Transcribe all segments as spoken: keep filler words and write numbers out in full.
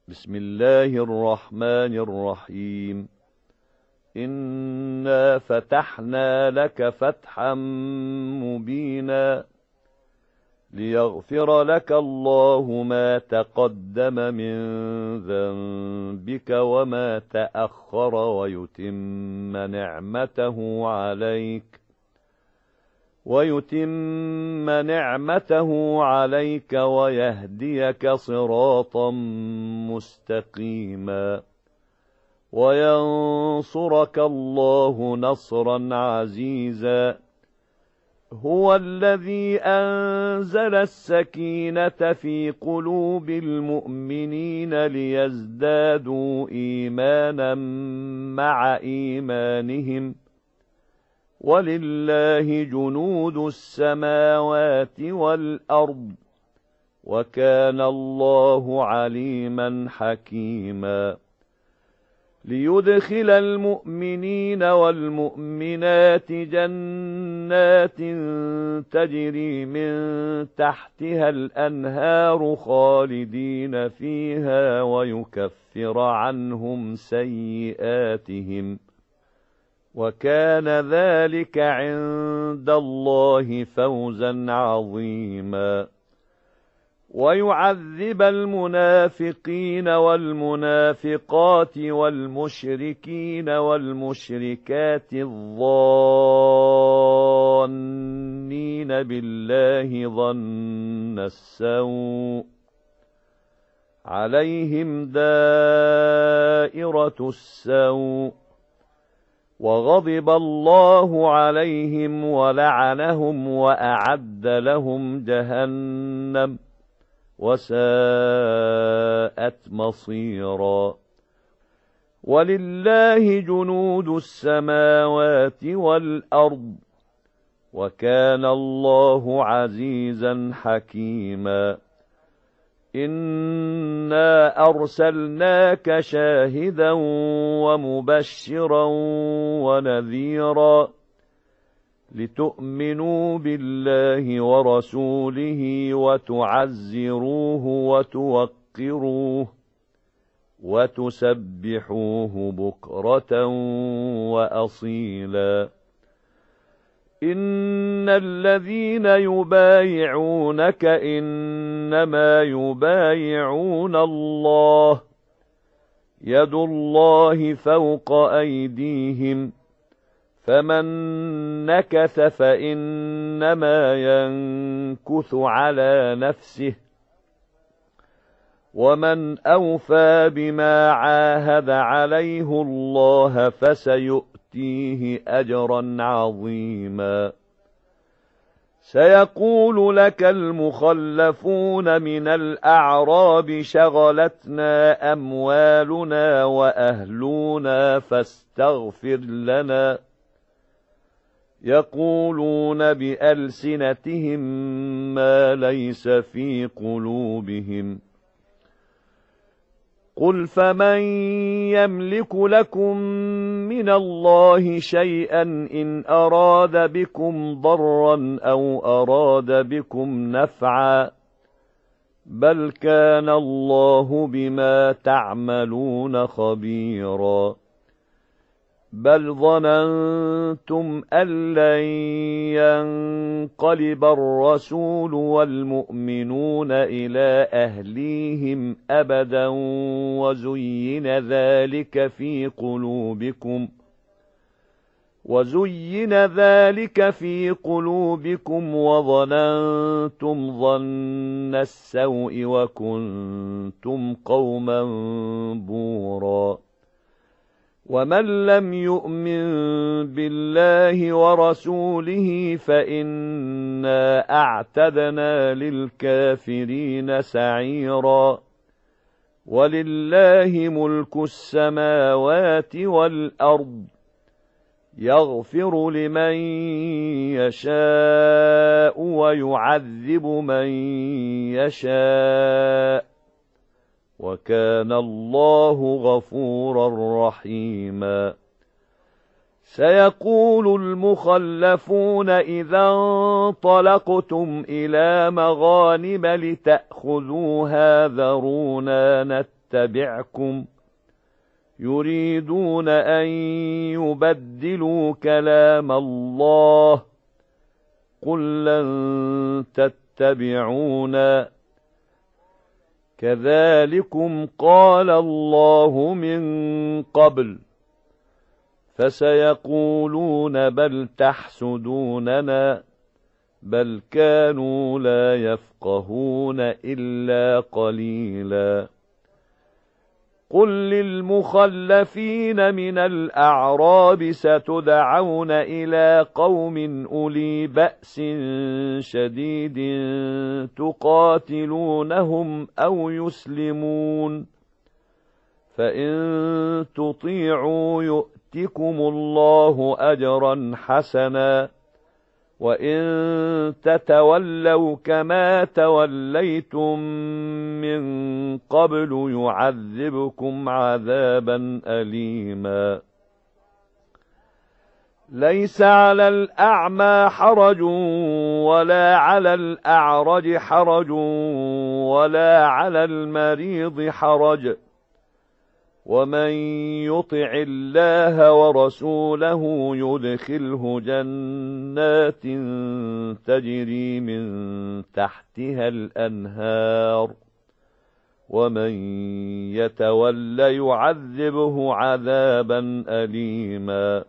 بسم الله الرحمن الرحيم. إنا فتحنا لك فتحا مبينا ليغفر لك الله ما تقدم من ذنبك وما تأخر ويتم نعمته عليك ويتم نعمته عليك ويهديك صراطا مستقيما وينصرك الله نصرا عزيزا. هو الذي أنزل السكينة في قلوب المؤمنين ليزدادوا إيمانا مع إيمانهم ولله جنود السماوات والأرض وكان الله عليما حكيما. ليدخل المؤمنين والمؤمنات جنات تجري من تحتها الأنهار خالدين فيها ويكفر عنهم سيئاتهم وكان ذلك عند الله فوزا عظيما. ويعذب المنافقين والمنافقات والمشركين والمشركات الظانين بالله ظن السوء عليهم دائرة السوء وغضب الله عليهم ولعنهم وأعد لهم جهنم وساءت مصيرا. ولله جنود السماوات والأرض وكان الله عزيزا حكيما. إنا أرسلناك شاهدا ومبشرا ونذيرا لتؤمنوا بالله ورسوله وتعزروه وتوقروه وتسبحوه بكرة وأصيلا. إن الذين يبايعونك إنما يبايعون الله يد الله فوق أيديهم فمن نكث فإنما ينكث على نفسه ومن أوفى بما عاهد عليه الله فسيؤتيه أجرا عظيما. سيقول لك المخلفون من الأعراب شغلتنا أموالنا وأهلنا فاستغفر لنا يقولون بألسنتهم ما ليس في قلوبهم قل فمن يملك لكم من الله شيئا إن أراد بكم ضرا أو أراد بكم نفعا بل كان الله بما تعملون خبيرا. بل ظننتم أن لن ينقلب الرسول والمؤمنون إلى أهليهم أبدا وزين ذلك في قلوبكم وزين ذلك في قلوبكم وظننتم ظن السوء وكنتم قوما بورا. ومن لم يؤمن بالله ورسوله فإنا أعتدنا للكافرين سعيرا. ولله ملك السماوات والأرض يغفر لمن يشاء ويعذب من يشاء وكان الله غفورا رحيما. سيقول المخلفون إذا انطلقتم إلى مغانم لتأخذوها ذرونا نتبعكم يريدون أن يبدلوا كلام الله قل لن تتبعونا كذلكم قال الله من قبل فسيقولون بل تحسدوننا بل كانوا لا يفقهون إلا قليلا قل للمخلفين من الأعراب ستدعون إلى قوم أولي بأس شديد تقاتلونهم أو يسلمون فإن تطيعوا يؤتكم الله أجرا حسنا وإن تتولوا كما توليتم من قبل يعذبكم عذابا أليما ليس على الأعمى حرج ولا على الأعرج حرج ولا على المريض حرج ومن يطع الله ورسوله يدخله جنات تجري من تحتها الأنهار ومن يتول يعذبه عذابا أليما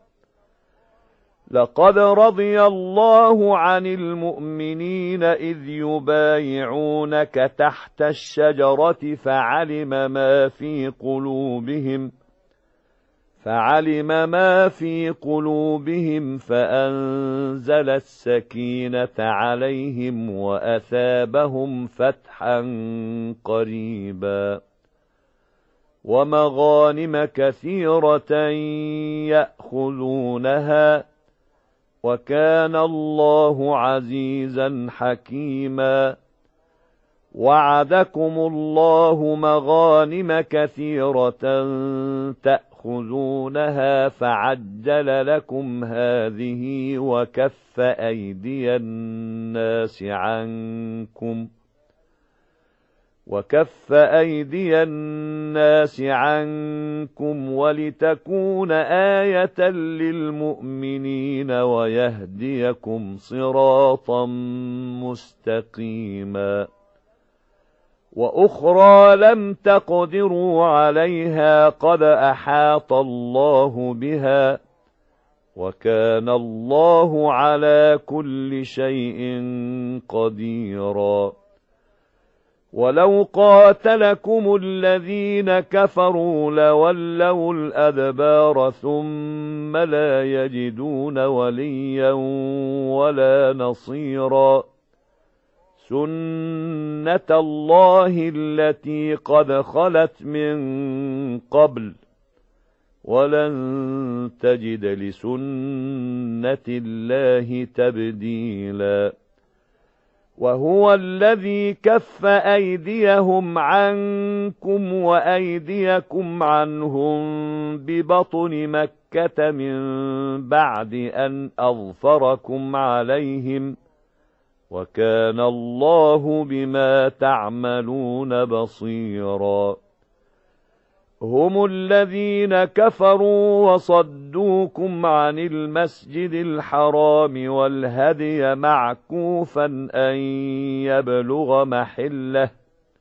لقد رضي الله عن المؤمنين إذ يبايعونك تحت الشجرة فعلم ما في قلوبهم فعلم ما في قلوبهم فأنزل السكينة عليهم وأثابهم فتحا قريبا ومغانم كثيرة يأخذونها وكان الله عزيزا حكيما وعدكم الله مغانم كثيرة تأخذونها فعجل لكم هذه وكف أيدي الناس عنكم وكف أيدي الناس عنكم ولتكون آية للمؤمنين ويهديكم صراطا مستقيما وأخرى لم تقدروا عليها قد أحاط الله بها وكان الله على كل شيء قديرا ولو قاتلكم الذين كفروا لولوا الأدبار ثم لا يجدون وليا ولا نصيرا سنة الله التي قد خلت من قبل ولن تجد لسنة الله تبديلا وهو الذي كف أيديهم عنكم وأيديكم عنهم ببطن مكة من بعد أن أظفركم عليهم وكان الله بما تعملون بصيرا هم الذين كفروا وصدوكم عن المسجد الحرام والهدي معكوفا أن يبلغ محله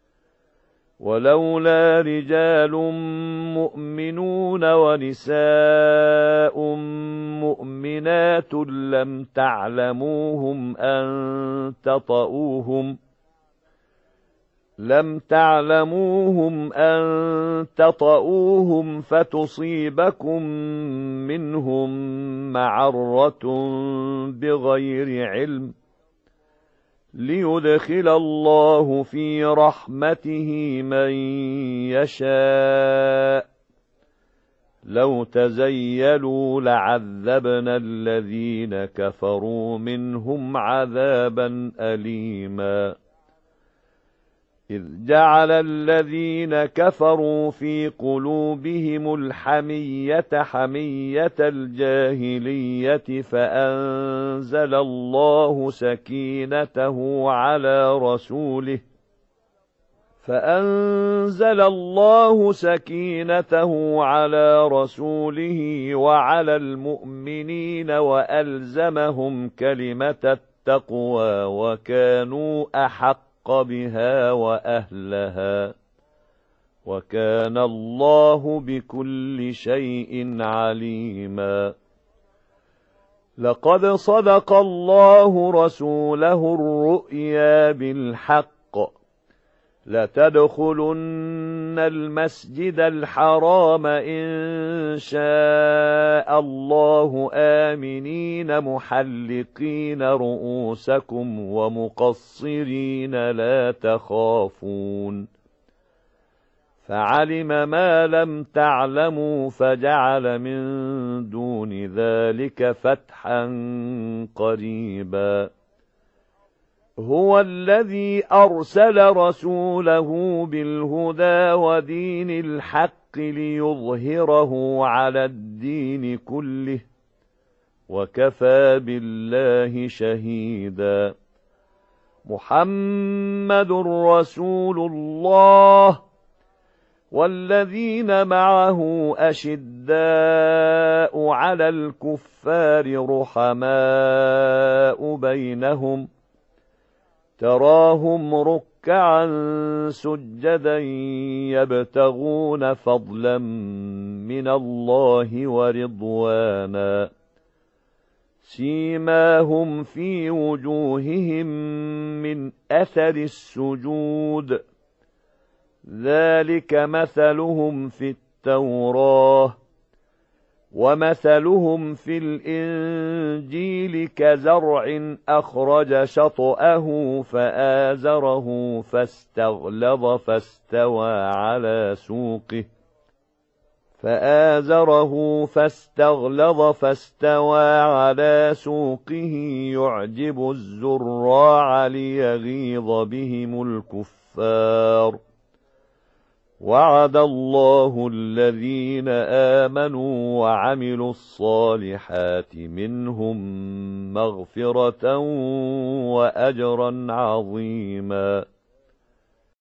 ولولا رجال مؤمنون ونساء مؤمنات لم تعلموهم أن تطؤوهم لم تعلموهم أن تطؤوهم فتصيبكم منهم معرة بغير علم ليدخل الله في رحمته من يشاء لو تزيلوا لعذبنا الذين كفروا منهم عذابا أليما إذ جعل الذين كفروا في قلوبهم الحمية حمية الجاهلية فأنزل الله سكينته على رسوله فأنزل الله سكينته على رسوله وعلى المؤمنين وألزمهم كلمة التقوى وكانوا أحق بها وأهلها وكان الله بكل شيء عليما. لقد صدق الله رسوله الرؤيا بالحق لتدخلن المسجد الحرام إن شاء الله آمنين محلقين رؤوسكم ومقصرين لا تخافون فعلم ما لم تعلموا فجعل من دون ذلك فتحا قريبا. هو الذي أرسل رسوله بالهدى ودين الحق ليظهره على الدين كله وكفى بالله شهيدا. محمد رسول الله والذين معه أشداء على الكفار رحماء بينهم تراهم ركعا سجدا يبتغون فضلا من الله ورضوانا سيماهم في وجوههم من أثر السجود ذلك مثلهم في التوراة ومثلهم في الإنجيل كزرع أخرج شطأه فآزره فاستغلظ فاستوى على سوقه فآزره فاستغلظ فاستوى على سوقه يعجب الزراع ليغيظ بهم الكفار. وعد الله الذين آمنوا وعملوا الصالحات منهم مغفرة وأجرا عظيما.